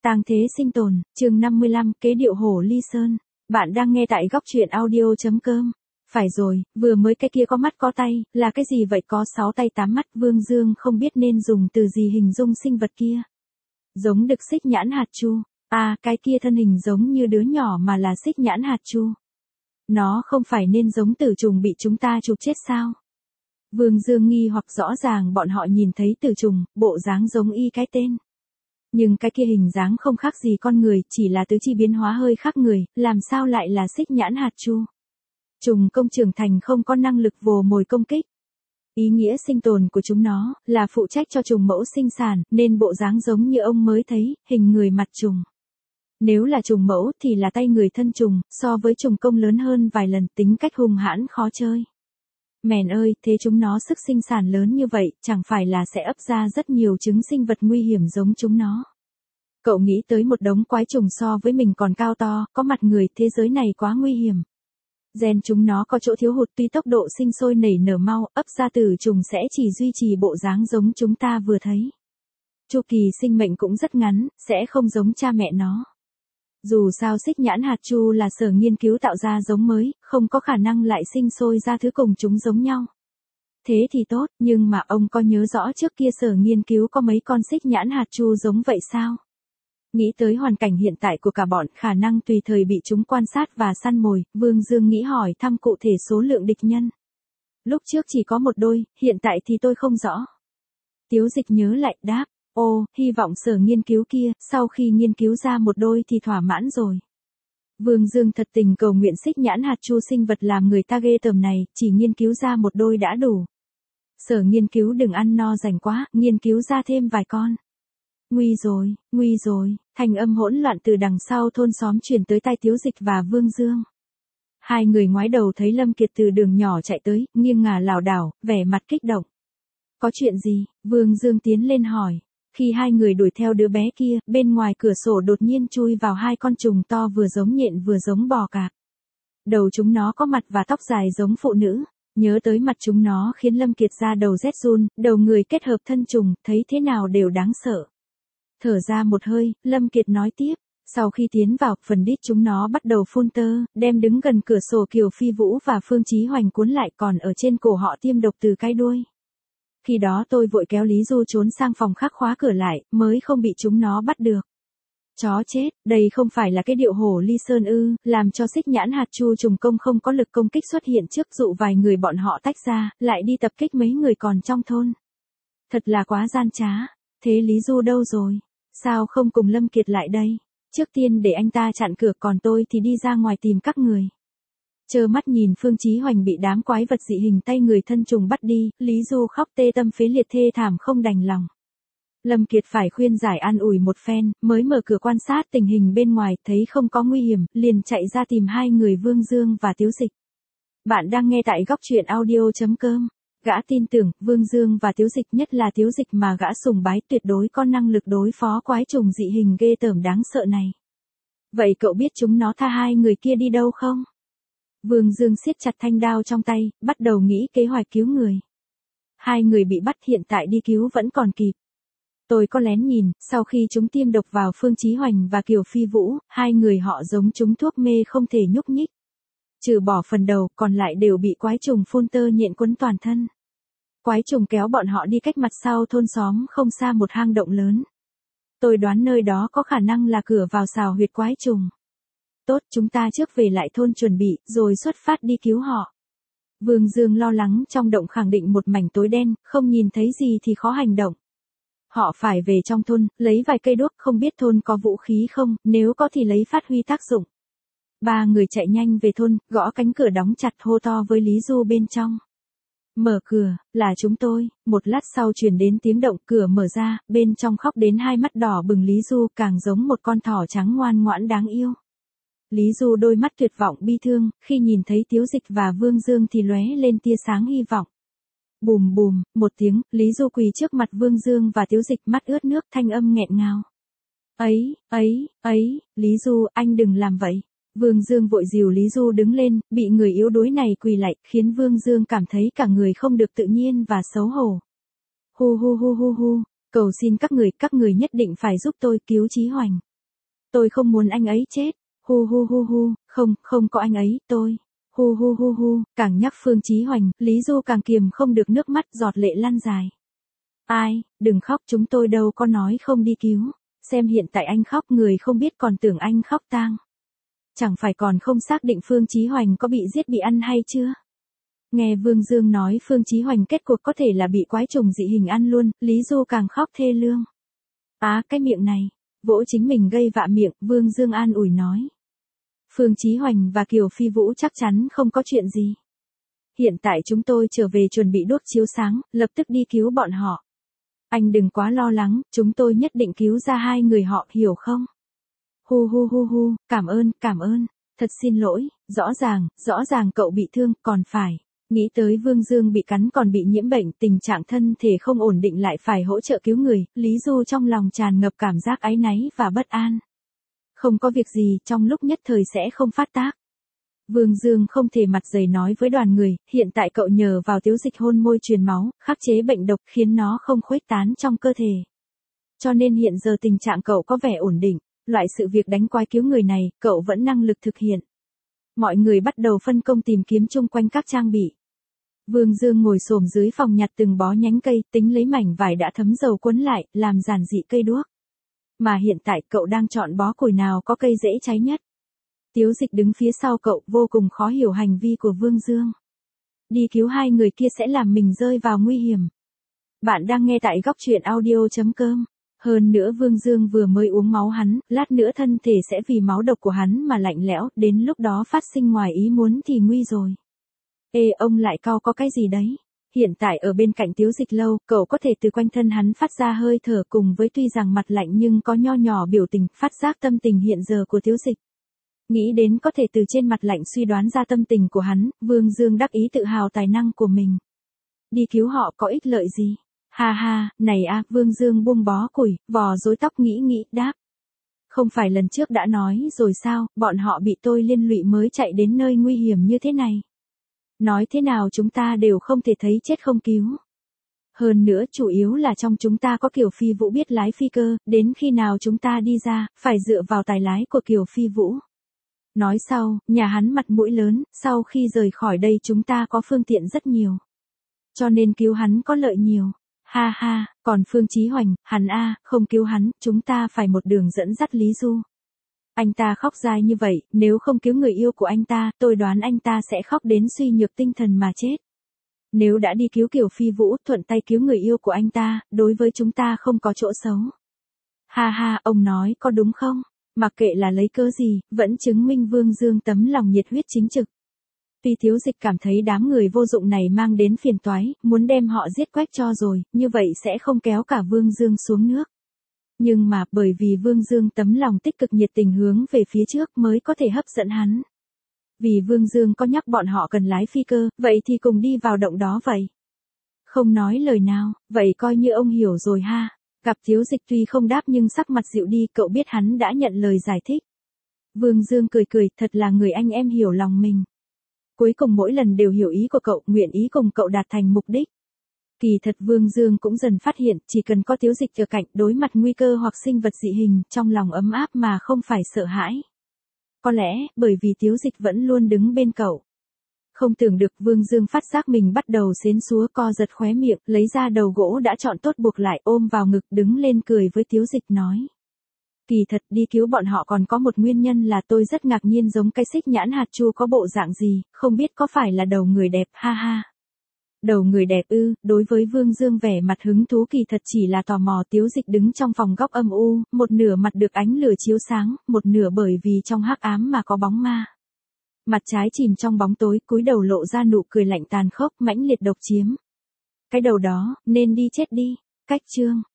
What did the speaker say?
Tang thế sinh tồn, chương 55, kế điệu hổ ly sơn. Bạn đang nghe tại góc truyện audio.com. Phải rồi, vừa mới cái kia có mắt có tay, là cái gì vậy, có 6 tay 8 mắt. Vương Dương không biết nên dùng từ gì hình dung sinh vật kia. Giống đực xích nhãn hạt chu. À, cái kia thân hình giống như đứa nhỏ mà là xích nhãn hạt chu. Nó không phải nên giống tử trùng bị chúng ta chụp chết sao? Vương Dương nghi hoặc, rõ ràng bọn họ nhìn thấy tử trùng, bộ dáng giống y cái tên. Nhưng cái kia hình dáng không khác gì con người, chỉ là tứ chi biến hóa hơi khác người, làm sao lại là xích nhãn hạt chu. Trùng công trưởng thành không có năng lực vồ mồi công kích. Ý nghĩa sinh tồn của chúng nó là phụ trách cho trùng mẫu sinh sản, nên bộ dáng giống như ông mới thấy, hình người mặt trùng. Nếu là trùng mẫu thì là tay người thân trùng, so với trùng công lớn hơn vài lần, tính cách hung hãn khó chơi. Mèn ơi, thế chúng nó sức sinh sản lớn như vậy, chẳng phải là sẽ ấp ra rất nhiều trứng sinh vật nguy hiểm giống chúng nó. Cậu nghĩ tới một đống quái trùng so với mình còn cao to, có mặt người, thế giới này quá nguy hiểm. Gen chúng nó có chỗ thiếu hụt, tuy tốc độ sinh sôi nảy nở mau, ấp ra tử trùng sẽ chỉ duy trì bộ dáng giống chúng ta vừa thấy. Chu kỳ sinh mệnh cũng rất ngắn, sẽ không giống cha mẹ nó. Dù sao xích nhãn hạt chu là Sở nghiên cứu tạo ra giống mới, không có khả năng lại sinh sôi ra thứ cùng chúng giống nhau. Thế thì tốt, nhưng mà ông có nhớ rõ trước kia Sở nghiên cứu có mấy con xích nhãn hạt chu giống vậy sao? Nghĩ tới hoàn cảnh hiện tại của cả bọn, khả năng tùy thời bị chúng quan sát và săn mồi, Vương Dương nghĩ hỏi thăm cụ thể số lượng địch nhân. Lúc trước chỉ có một đôi, hiện tại thì tôi không rõ. Tiếu Dịch nhớ lại đáp, ô, hy vọng Sở nghiên cứu kia, sau khi nghiên cứu ra một đôi thì thỏa mãn rồi. Vương Dương thật tình cầu nguyện xích nhãn hạt chu sinh vật làm người ta ghê tởm này, chỉ nghiên cứu ra một đôi đã đủ. Sở nghiên cứu đừng ăn no rảnh quá, nghiên cứu ra thêm vài con. Nguy rồi, thành âm hỗn loạn từ đằng sau thôn xóm truyền tới tai Tiếu Dịch và Vương Dương. Hai người ngoái đầu thấy Lâm Kiệt từ đường nhỏ chạy tới, nghiêng ngả lảo đảo, vẻ mặt kích động. Có chuyện gì? Vương Dương tiến lên hỏi. Khi hai người đuổi theo đứa bé kia, bên ngoài cửa sổ đột nhiên chui vào hai con trùng to vừa giống nhện vừa giống bò cạp. Đầu chúng nó có mặt và tóc dài giống phụ nữ. Nhớ tới mặt chúng nó khiến Lâm Kiệt ra đầu rét run, đầu người kết hợp thân trùng, thấy thế nào đều đáng sợ. Thở ra một hơi, Lâm Kiệt nói tiếp, sau khi tiến vào, phần đít chúng nó bắt đầu phun tơ, đem đứng gần cửa sổ Kiều Phi Vũ và Phương Chí Hoành cuốn lại, còn ở trên cổ họ tiêm độc từ cái đuôi. Khi đó tôi vội kéo Lý Du trốn sang phòng khác khóa cửa lại, mới không bị chúng nó bắt được. Chó chết, đây không phải là cái điệu hổ ly sơn ư, làm cho xích nhãn hạt chu trùng công không có lực công kích xuất hiện trước, dụ vài người bọn họ tách ra, lại đi tập kích mấy người còn trong thôn. Thật là quá gian trá. Thế Lý Du đâu rồi? Sao không cùng Lâm Kiệt lại đây? Trước tiên để anh ta chặn cửa, còn tôi thì đi ra ngoài tìm các người. Trơ mắt nhìn Phương Chí Hoành bị đám quái vật dị hình tay người thân trùng bắt đi, Lý Du khóc tê tâm phế liệt thê thảm không đành lòng. Lâm Kiệt phải khuyên giải an ủi một phen, mới mở cửa quan sát tình hình bên ngoài, thấy không có nguy hiểm, liền chạy ra tìm hai người Vương Dương và Tiếu Dịch. Bạn đang nghe tại góc truyện audio.com. Gã tin tưởng, Vương Dương và Tiếu Dịch, nhất là Tiếu Dịch mà gã sùng bái, tuyệt đối có năng lực đối phó quái trùng dị hình ghê tởm đáng sợ này. Vậy cậu biết chúng nó tha hai người kia đi đâu không? Vương Dương siết chặt thanh đao trong tay, bắt đầu nghĩ kế hoạch cứu người. Hai người bị bắt, hiện tại đi cứu vẫn còn kịp. Tôi có lén nhìn, sau khi chúng tiêm độc vào Phương Chí Hoành và Kiều Phi Vũ, hai người họ giống chúng thuốc mê không thể nhúc nhích. Trừ bỏ phần đầu, còn lại đều bị quái trùng phun tơ nhện quấn toàn thân. Quái trùng kéo bọn họ đi cách mặt sau thôn xóm không xa một hang động lớn. Tôi đoán nơi đó có khả năng là cửa vào xào huyệt quái trùng. Tốt, chúng ta trước về lại thôn chuẩn bị, rồi xuất phát đi cứu họ. Vương Dương lo lắng, trong động khẳng định một mảnh tối đen, không nhìn thấy gì thì khó hành động. Họ phải về trong thôn, lấy vài cây đuốc, không biết thôn có vũ khí không, nếu có thì lấy phát huy tác dụng. Ba người chạy nhanh về thôn, gõ cánh cửa đóng chặt, hô to với Lý Du bên trong. Mở cửa, là chúng tôi. Một lát sau truyền đến tiếng động, cửa mở ra, bên trong khóc đến hai mắt đỏ bừng Lý Du, càng giống một con thỏ trắng ngoan ngoãn đáng yêu. Lý Du đôi mắt tuyệt vọng bi thương, khi nhìn thấy Tiếu Dịch và Vương Dương thì lóe lên tia sáng hy vọng. Bùm bùm, một tiếng, Lý Du quỳ trước mặt Vương Dương và Tiếu Dịch, mắt ướt nước, thanh âm nghẹn ngào. Lý Du, anh đừng làm vậy. Vương Dương vội dìu Lý Du đứng lên, bị người yếu đuối này quỳ lại, khiến Vương Dương cảm thấy cả người không được tự nhiên và xấu hổ. Hu, cầu xin các người nhất định phải giúp tôi cứu Chí Hoành. Tôi không muốn anh ấy chết. Hu hu hu hu, không có anh ấy, tôi. Hu hu hu hu, càng nhắc Phương Chí Hoành, Lý Du càng kiềm không được nước mắt giọt lệ lăn dài. Ai, đừng khóc, chúng tôi đâu có nói không đi cứu. Xem hiện tại anh khóc, người không biết còn tưởng anh khóc tang. Chẳng phải còn không xác định Phương Chí Hoành có bị giết bị ăn hay chưa? Nghe Vương Dương nói Phương Chí Hoành kết cuộc có thể là bị quái trùng dị hình ăn luôn, Lý Du càng khóc thê lương. Cái miệng này, vỗ chính mình gây vạ miệng, Vương Dương an ủi nói. Phương Chí Hoành và Kiều Phi Vũ chắc chắn không có chuyện gì. Hiện tại chúng tôi trở về chuẩn bị đuốc chiếu sáng, lập tức đi cứu bọn họ. Anh đừng quá lo lắng, chúng tôi nhất định cứu ra hai người họ, hiểu không? Hu hu hu hu, cảm ơn, thật xin lỗi, rõ ràng cậu bị thương, còn phải. Nghĩ tới Vương Dương bị cắn còn bị nhiễm bệnh, tình trạng thân thể không ổn định lại phải hỗ trợ cứu người, Lý Du trong lòng tràn ngập cảm giác áy náy và bất an. Không có việc gì, trong lúc nhất thời sẽ không phát tác. Vương Dương không thể mặt dày nói với đoàn người, hiện tại cậu nhờ vào tiếu dịch hôn môi truyền máu, khắc chế bệnh độc khiến nó không khuếch tán trong cơ thể. Cho nên hiện giờ tình trạng cậu có vẻ ổn định, loại sự việc đánh quái cứu người này, cậu vẫn năng lực thực hiện. Mọi người bắt đầu phân công tìm kiếm chung quanh các trang bị. Vương Dương ngồi xổm dưới phòng nhặt từng bó nhánh cây, tính lấy mảnh vải đã thấm dầu cuốn lại, làm giản dị cây đuốc. Mà hiện tại cậu đang chọn bó củi nào có cây dễ cháy nhất. Tiếu Dịch đứng phía sau cậu, vô cùng khó hiểu hành vi của Vương Dương. Đi cứu hai người kia sẽ làm mình rơi vào nguy hiểm. Bạn đang nghe tại góc truyện audio.com. Hơn nữa Vương Dương vừa mới uống máu hắn, lát nữa thân thể sẽ vì máu độc của hắn mà lạnh lẽo, đến lúc đó phát sinh ngoài ý muốn thì nguy rồi. Ê, ông lại cau có cái gì đấy? Hiện tại ở bên cạnh Tiếu Dịch lâu, cậu có thể từ quanh thân hắn phát ra hơi thở cùng với tuy rằng mặt lạnh nhưng có nho nhỏ biểu tình, phát giác tâm tình hiện giờ của Tiếu Dịch. Nghĩ đến có thể từ trên mặt lạnh suy đoán ra tâm tình của hắn, Vương Dương đắc ý tự hào tài năng của mình. Đi cứu họ có ích lợi gì? Ha ha, này Vương Dương buông bó củi, vò rối tóc nghĩ, đáp. Không phải lần trước đã nói rồi sao, bọn họ bị tôi liên lụy mới chạy đến nơi nguy hiểm như thế này. Nói thế nào chúng ta đều không thể thấy chết không cứu. Hơn nữa chủ yếu là trong chúng ta có Kiều Phi Vũ biết lái phi cơ, đến khi nào chúng ta đi ra, phải dựa vào tài lái của Kiều Phi Vũ. Nói sau, nhà hắn mặt mũi lớn, sau khi rời khỏi đây chúng ta có phương tiện rất nhiều. Cho nên cứu hắn có lợi nhiều. Ha ha, còn Phương Chí Hoành, hắn không cứu hắn, chúng ta phải một đường dẫn dắt Lý Du. Anh ta khóc dai như vậy, nếu không cứu người yêu của anh ta, tôi đoán anh ta sẽ khóc đến suy nhược tinh thần mà chết. Nếu đã đi cứu Kiều Phi Vũ, thuận tay cứu người yêu của anh ta, đối với chúng ta không có chỗ xấu. Ha ha, ông nói có đúng không? Mặc kệ là lấy cớ gì, vẫn chứng minh Vương Dương tấm lòng nhiệt huyết chính trực. Tuy Tiếu Dịch cảm thấy đám người vô dụng này mang đến phiền toái, muốn đem họ giết quách cho rồi, như vậy sẽ không kéo cả Vương Dương xuống nước. Nhưng mà, bởi vì Vương Dương tấm lòng tích cực nhiệt tình hướng về phía trước mới có thể hấp dẫn hắn. Vì Vương Dương có nhắc bọn họ cần lái phi cơ, vậy thì cùng đi vào động đó vậy. Không nói lời nào, vậy coi như ông hiểu rồi ha. Gặp Tiếu Dịch tuy không đáp nhưng sắc mặt dịu đi, cậu biết hắn đã nhận lời giải thích. Vương Dương cười, thật là người anh em hiểu lòng mình. Cuối cùng mỗi lần đều hiểu ý của cậu, nguyện ý cùng cậu đạt thành mục đích. Kỳ thật Vương Dương cũng dần phát hiện, chỉ cần có Tiếu Dịch ở cạnh, đối mặt nguy cơ hoặc sinh vật dị hình, trong lòng ấm áp mà không phải sợ hãi. Có lẽ, bởi vì Tiếu Dịch vẫn luôn đứng bên cậu. Không tưởng được Vương Dương phát giác mình bắt đầu xến xúa co giật khóe miệng, lấy ra đầu gỗ đã chọn tốt buộc lại ôm vào ngực đứng lên cười với Tiếu Dịch nói. Kỳ thật đi cứu bọn họ còn có một nguyên nhân là tôi rất ngạc nhiên giống cái xích nhãn hạt chu có bộ dạng gì, không biết có phải là đầu người đẹp ha ha. Đầu người đẹp đối với Vương Dương vẻ mặt hứng thú kỳ thật chỉ là tò mò. Tiếu Dịch đứng trong phòng góc âm u, một nửa mặt được ánh lửa chiếu sáng, một nửa bởi vì trong hắc ám mà có bóng ma. Mặt trái chìm trong bóng tối, cúi đầu lộ ra nụ cười lạnh tàn khốc, mãnh liệt độc chiếm. Cái đầu đó, nên đi chết đi. Cách chương.